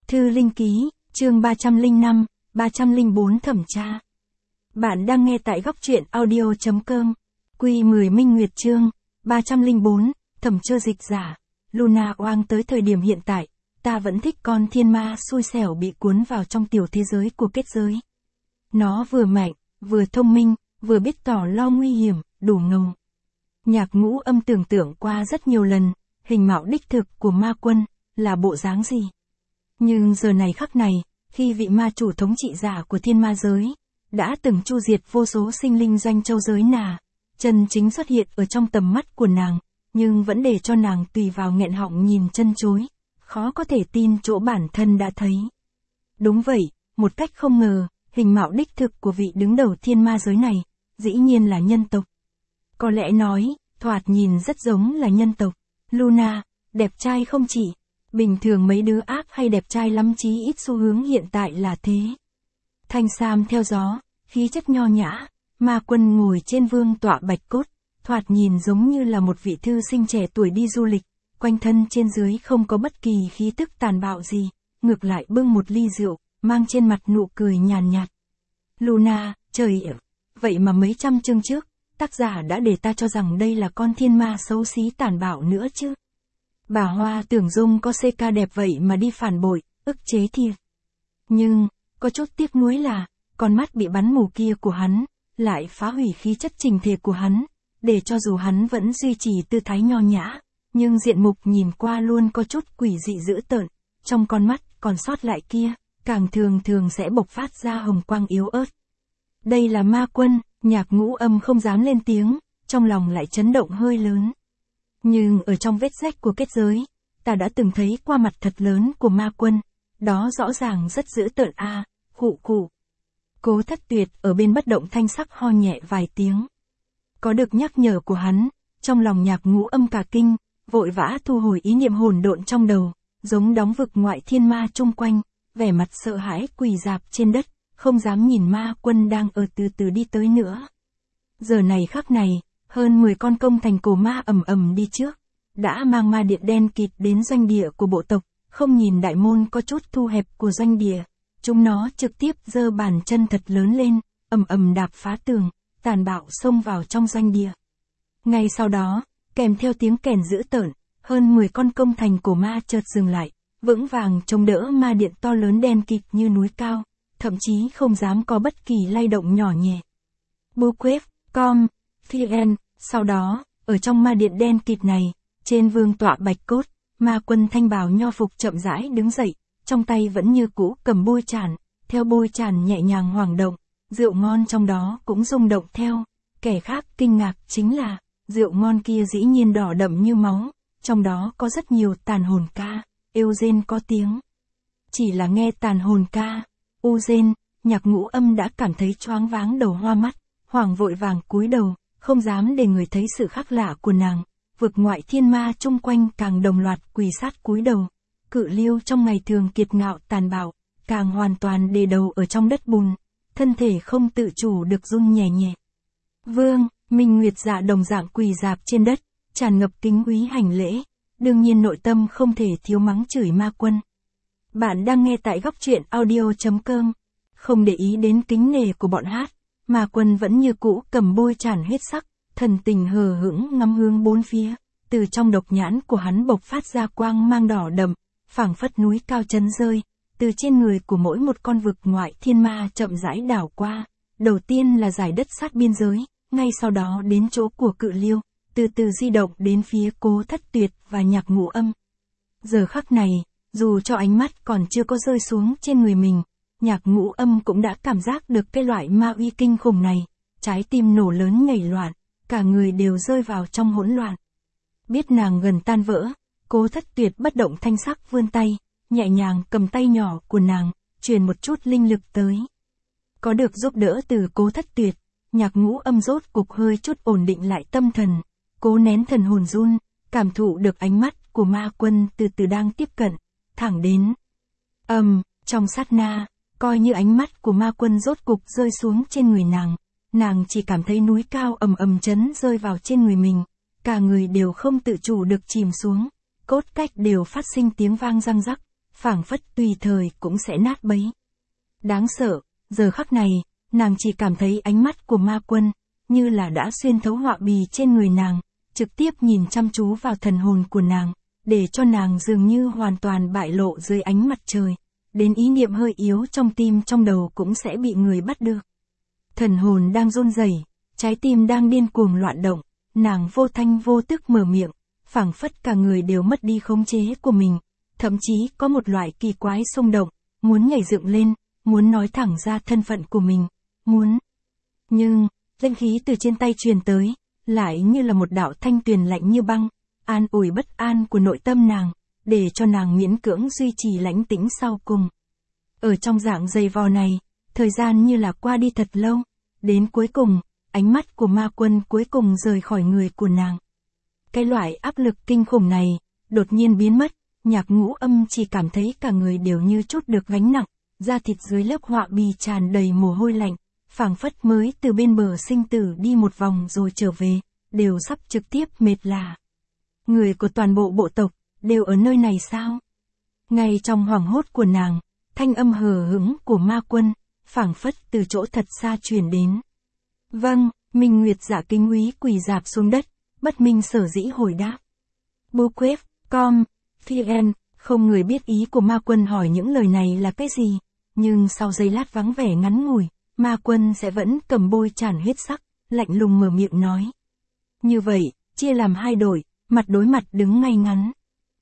Thư Linh Ký, chương 305, 304 thẩm tra. Bạn đang nghe tại góc truyện audio.com. Q10 Minh Nguyệt chương 304, thẩm tra dịch giả. Luna Oang, tới thời điểm hiện tại, ta vẫn thích con thiên ma xui xẻo bị cuốn vào trong tiểu thế giới của kết giới. Nó vừa mạnh, vừa thông minh, vừa biết tỏ lo nguy hiểm, đủ ngầu. Nhạc Ngũ Âm tưởng tượng qua rất nhiều lần, hình mạo đích thực của ma quân, là bộ dáng gì. Nhưng giờ này khắc này, khi vị ma chủ thống trị giả của thiên ma giới, đã từng chu diệt vô số sinh linh doanh châu giới nà, chân chính xuất hiện ở trong tầm mắt của nàng, nhưng vẫn để cho nàng tùy vào nghẹn họng nhìn chân chối, khó có thể tin chỗ bản thân đã thấy. Đúng vậy, một cách không ngờ, hình mạo đích thực của vị đứng đầu thiên ma giới này, dĩ nhiên là nhân tộc. Có lẽ nói, thoạt nhìn rất giống là nhân tộc. Luna, đẹp trai không chỉ. Bình thường mấy đứa ác hay đẹp trai lắm, chí ít xu hướng hiện tại là thế. Thanh sam theo gió, khí chất nho nhã, ma quân ngồi trên vương tọa bạch cốt, thoạt nhìn giống như là một vị thư sinh trẻ tuổi đi du lịch, quanh thân trên dưới không có bất kỳ khí tức tàn bạo gì, ngược lại bưng một ly rượu, mang trên mặt nụ cười nhàn nhạt. Luna, trời ạ, vậy mà mấy trăm chương trước, tác giả đã để ta cho rằng đây là con thiên ma xấu xí tàn bạo nữa chứ. Bà Hoa Tưởng Dung có CK đẹp vậy mà đi phản bội, ức chế thiệt. Nhưng, có chút tiếc nuối là, con mắt bị bắn mù kia của hắn, lại phá hủy khí chất trình thể của hắn, để cho dù hắn vẫn duy trì tư thái nho nhã, nhưng diện mục nhìn qua luôn có chút quỷ dị dữ tợn, trong con mắt còn sót lại kia, càng thường sẽ bộc phát ra hồng quang yếu ớt. Đây là ma quân, Nhạc Ngũ Âm không dám lên tiếng, trong lòng lại chấn động hơi lớn. Nhưng ở trong vết rách của kết giới, ta đã từng thấy qua mặt thật lớn của ma quân, đó rõ ràng rất dữ tợn a, khụ. Cố Thất Tuyệt ở bên bất động thanh sắc ho nhẹ vài tiếng. Có được nhắc nhở của hắn, trong lòng Nhạc Ngũ Âm cả kinh, vội vã thu hồi ý niệm hỗn độn trong đầu, giống đóng vực ngoại thiên ma chung quanh, vẻ mặt sợ hãi quỳ rạp trên đất, không dám nhìn ma quân đang ở từ từ đi tới nữa. Giờ này khắc này, hơn 10 con công thành cổ ma ầm đi trước, đã mang ma điện đen kịt đến doanh địa của bộ tộc, không nhìn đại môn có chút thu hẹp của doanh địa, chúng nó trực tiếp giơ bàn chân thật lớn lên, ầm đạp phá tường, tàn bạo xông vào trong doanh địa. Ngay sau đó, kèm theo tiếng kèn dữ tợn, hơn 10 con công thành cổ ma chợt dừng lại, vững vàng chống đỡ ma điện to lớn đen kịt như núi cao, thậm chí không dám có bất kỳ lay động nhỏ nhẹ. Buquet, Com, Fien, sau đó, ở trong ma điện đen kịt này, trên vương tọa bạch cốt, ma quân thanh bào nho phục chậm rãi đứng dậy, trong tay vẫn như cũ cầm bôi tràn, theo bôi tràn nhẹ nhàng hoảng động, rượu ngon trong đó cũng rung động theo. Kẻ khác kinh ngạc chính là, rượu ngon kia dĩ nhiên đỏ đậm như máu, trong đó có rất nhiều tàn hồn ca, Eugen có tiếng. Chỉ là nghe tàn hồn ca, Eugen, Nhạc Ngũ Âm đã cảm thấy choáng váng đầu hoa mắt, hoảng vội vàng cúi đầu, không dám để người thấy sự khác lạ của nàng. Vực ngoại thiên ma chung quanh càng đồng loạt quỳ sát cúi đầu. Cự Liêu trong ngày thường kiệt ngạo tàn bạo, càng hoàn toàn để đầu ở trong đất bùn, thân thể không tự chủ được run nhẹ. Vương, Minh Nguyệt Dạ đồng dạng quỳ rạp trên đất, tràn ngập kính quý hành lễ, đương nhiên nội tâm không thể thiếu mắng chửi ma quân. Bạn đang nghe tại góc truyện audio.com, không để ý đến kính nể của bọn hát, ma quân vẫn như cũ cầm bôi tràn huyết sắc, thần tình hờ hững ngắm hướng bốn phía, từ trong độc nhãn của hắn bộc phát ra quang mang đỏ đậm, phảng phất núi cao chấn rơi, từ trên người của mỗi một con vực ngoại thiên ma chậm rãi đảo qua, đầu tiên là dải đất sát biên giới, ngay sau đó đến chỗ của Cự Liêu, từ từ di động đến phía Cố Thất Tuyệt và Nhạc Ngũ Âm. Giờ khắc này, dù cho ánh mắt còn chưa có rơi xuống trên người mình, Nhạc Ngũ Âm cũng đã cảm giác được cái loại ma uy kinh khủng này, trái tim nổ lớn nhảy loạn, cả người đều rơi vào trong hỗn loạn. Biết nàng gần tan vỡ, Cố Thất Tuyệt bất động thanh sắc vươn tay, nhẹ nhàng cầm tay nhỏ của nàng, truyền một chút linh lực tới. Có được giúp đỡ từ Cố Thất Tuyệt, Nhạc Ngũ Âm rốt cục hơi chút ổn định lại tâm thần, cố nén thần hồn run, cảm thụ được ánh mắt của ma quân từ từ đang tiếp cận, thẳng đến. Trong sát na, coi như ánh mắt của ma quân rốt cục rơi xuống trên người nàng chỉ cảm thấy núi cao ầm chấn rơi vào trên người mình, cả người đều không tự chủ được chìm xuống, cốt cách đều phát sinh tiếng vang răng rắc, phảng phất tùy thời cũng sẽ nát bấy. Đáng sợ, giờ khắc này, nàng chỉ cảm thấy ánh mắt của ma quân, như là đã xuyên thấu họa bì trên người nàng, trực tiếp nhìn chăm chú vào thần hồn của nàng, để cho nàng dường như hoàn toàn bại lộ dưới ánh mặt trời, đến ý niệm hơi yếu trong tim trong đầu cũng sẽ bị người bắt được. Thần hồn đang run rẩy, trái tim đang điên cuồng loạn động, nàng vô thanh vô tức mở miệng, phảng phất cả người đều mất đi khống chế của mình, thậm chí có một loại kỳ quái xung động, muốn nhảy dựng lên, muốn nói thẳng ra thân phận của mình, muốn. Nhưng, linh khí từ trên tay truyền tới, lại như là một đạo thanh tuyền lạnh như băng, an ủi bất an của nội tâm nàng, để cho nàng miễn cưỡng duy trì lãnh tĩnh sau cùng. Ở trong dạng dày vò này, thời gian như là qua đi thật lâu, đến cuối cùng, ánh mắt của ma quân cuối cùng rời khỏi người của nàng. Cái loại áp lực kinh khủng này, đột nhiên biến mất, Nhạc Ngũ Âm chỉ cảm thấy cả người đều như chút được gánh nặng, da thịt dưới lớp họa bì tràn đầy mồ hôi lạnh, phảng phất mới từ bên bờ sinh tử đi một vòng rồi trở về, đều sắp trực tiếp mệt lả. Người của toàn bộ bộ tộc, đều ở nơi này sao? Ngay trong hoảng hốt của nàng, thanh âm hờ hững của ma quân, phảng phất từ chỗ thật xa truyền đến. Vâng, Minh Nguyệt Dạ kính úy quỳ rạp xuống đất, bất minh sở dĩ hồi đáp. Bookquest.com, VN, không người biết ý của ma quân hỏi những lời này là cái gì, nhưng sau giây lát vắng vẻ ngắn ngủi, ma quân sẽ vẫn cầm bôi tràn huyết sắc, lạnh lùng mở miệng nói. Như vậy, chia làm hai đội, mặt đối mặt đứng ngay ngắn.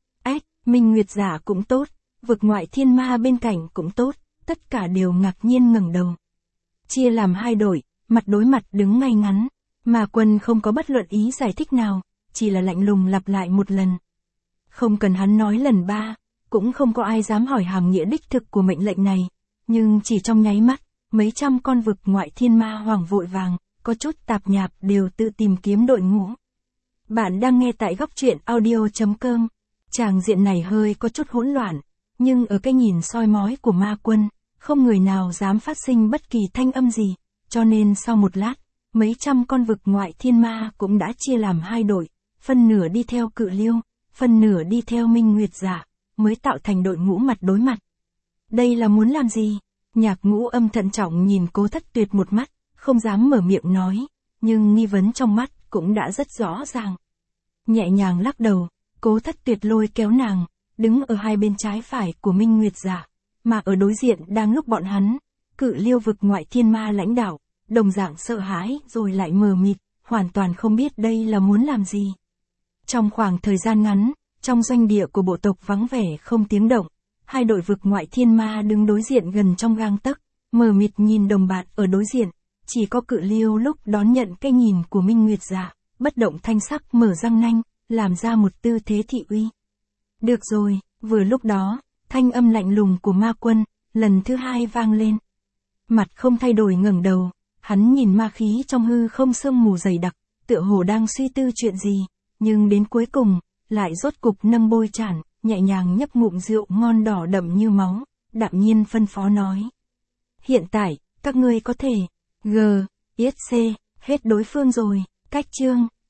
Minh Nguyệt Giả cũng tốt, vực ngoại thiên ma bên cạnh cũng tốt, tất cả đều ngạc nhiên ngẩng đầu. Chia làm hai đội, mặt đối mặt đứng ngay ngắn, mà quân không có bất luận ý giải thích nào, chỉ là lạnh lùng lặp lại một lần. Không cần hắn nói lần ba, cũng không có ai dám hỏi hàm nghĩa đích thực của mệnh lệnh này, nhưng chỉ trong nháy mắt, mấy trăm con vực ngoại thiên ma hoàng vội vàng, có chút tạp nhạp đều tự tìm kiếm đội ngũ. Bạn đang nghe tại góc truyện audio.com. Tràng diện này hơi có chút hỗn loạn, nhưng ở cái nhìn soi mói của ma quân, không người nào dám phát sinh bất kỳ thanh âm gì, cho nên sau một lát, mấy trăm con vực ngoại thiên ma cũng đã chia làm hai đội, phân nửa đi theo Cự Liêu, phân nửa đi theo Minh Nguyệt Giả, mới tạo thành đội ngũ mặt đối mặt. Đây là muốn làm gì? Nhạc Ngũ Âm thận trọng nhìn Cố Thất Tuyệt một mắt, không dám mở miệng nói, nhưng nghi vấn trong mắt cũng đã rất rõ ràng. Nhẹ nhàng lắc đầu, Cố Thất Tuyệt lôi kéo nàng, đứng ở hai bên trái phải của Minh Nguyệt Giả, mà ở đối diện đang lúc bọn hắn, Cự Liêu vực ngoại thiên ma lãnh đạo, đồng dạng sợ hãi rồi lại mờ mịt, hoàn toàn không biết đây là muốn làm gì. Trong khoảng thời gian ngắn, trong doanh địa của bộ tộc vắng vẻ không tiếng động, hai đội vực ngoại thiên ma đứng đối diện gần trong gang tấc, mờ mịt nhìn đồng bạn ở đối diện, chỉ có Cự Liêu lúc đón nhận cái nhìn của Minh Nguyệt Giả, bất động thanh sắc mở răng nanh, làm ra một tư thế thị uy. Được rồi, vừa lúc đó, thanh âm lạnh lùng của ma quân, lần thứ hai vang lên. Mặt không thay đổi ngẩng đầu, hắn nhìn ma khí trong hư không sương mù dày đặc, tựa hồ đang suy tư chuyện gì, nhưng đến cuối cùng, lại rốt cục nâng bôi tràn, nhẹ nhàng nhấp ngụm rượu ngon đỏ đậm như máu, đạm nhiên phân phó nói. Hiện tại, các ngươi có thể, hết đối phương rồi, cách chương.